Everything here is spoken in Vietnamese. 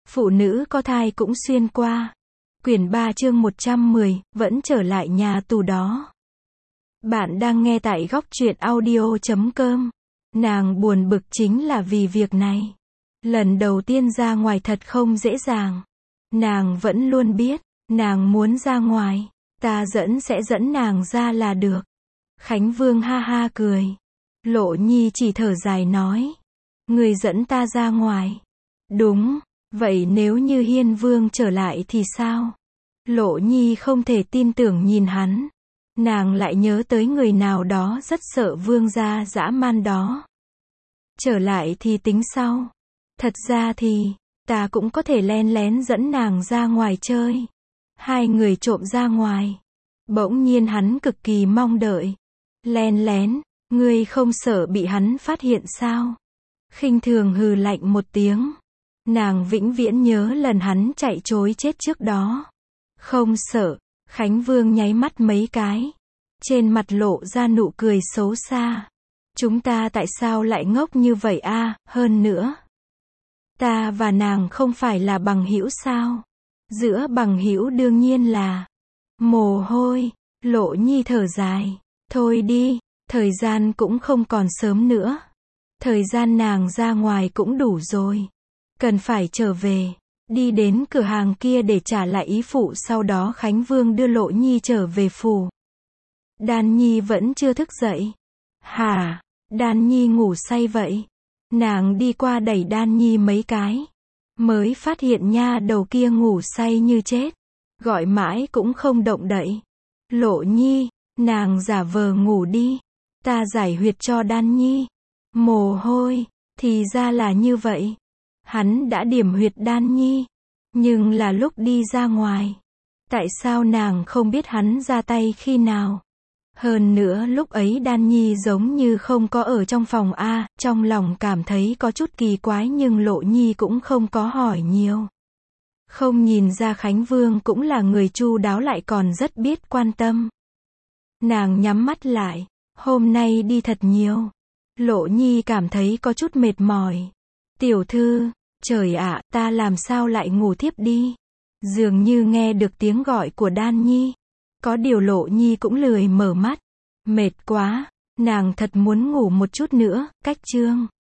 Phụ nữ có thai cũng xuyên qua. Quyển 3 chương 110, vẫn trở lại nhà tù đó. Bạn đang nghe tại góc truyện audio.com. Nàng buồn bực chính là vì việc này. Lần đầu tiên ra ngoài thật không dễ dàng. Nàng vẫn luôn biết, nàng muốn ra ngoài, ta sẽ dẫn nàng ra là được. Khánh Vương ha ha cười. Lộ Nhi chỉ thở dài nói. Người dẫn ta ra ngoài. Đúng, vậy nếu như Hiên Vương trở lại thì sao? Lộ Nhi không thể tin tưởng nhìn hắn. Nàng lại nhớ tới người nào đó rất sợ vương gia dã man đó. Trở lại thì tính sau. Thật ra thì, ta cũng có thể len lén dẫn nàng ra ngoài chơi. Hai người trộm ra ngoài. Bỗng nhiên hắn cực kỳ mong đợi. Len lén, ngươi không sợ bị hắn phát hiện sao? Khinh thường hừ lạnh một tiếng. Nàng vĩnh viễn nhớ lần hắn chạy trối chết trước đó. Không sợ, Khánh Vương nháy mắt mấy cái. Trên mặt lộ ra nụ cười xấu xa. Chúng ta tại sao lại ngốc như vậy a? Hơn nữa, ta và nàng không phải là bằng hữu sao? Giữa bằng hữu đương nhiên là mồ hôi. Lộ Nhi thở dài. Thôi đi, thời gian cũng không còn sớm nữa. Thời gian nàng ra ngoài cũng đủ rồi. Cần phải trở về. Đi đến cửa hàng kia để trả lại ý phụ, sau đó Khánh Vương đưa Lộ Nhi trở về phủ. Đan Nhi vẫn chưa thức dậy. Hả? Đan Nhi ngủ say vậy? Nàng đi qua đẩy Đan Nhi mấy cái. Mới phát hiện nha đầu kia ngủ say như chết. Gọi mãi cũng không động đậy. Lộ Nhi, nàng giả vờ ngủ đi. Ta giải huyệt cho Đan Nhi. Mồ hôi, thì ra là như vậy. Hắn đã điểm huyệt Đan Nhi. Nhưng là lúc đi ra ngoài. Tại sao nàng không biết hắn ra tay khi nào? Hơn nữa lúc ấy Đan Nhi giống như không có ở trong phòng a. Trong lòng cảm thấy có chút kỳ quái nhưng Lộ Nhi cũng không có hỏi nhiều. Không nhìn ra Khánh Vương cũng là người chu đáo lại còn rất biết quan tâm. Nàng nhắm mắt lại. Hôm nay đi thật nhiều. Lộ Nhi cảm thấy có chút mệt mỏi. Tiểu thư, trời ạ, ta làm sao lại ngủ thiếp đi? Dường như nghe được tiếng gọi của Đan Nhi. Có điều Lộ Nhi cũng lười mở mắt. Mệt quá, nàng thật muốn ngủ một chút nữa. Cách chương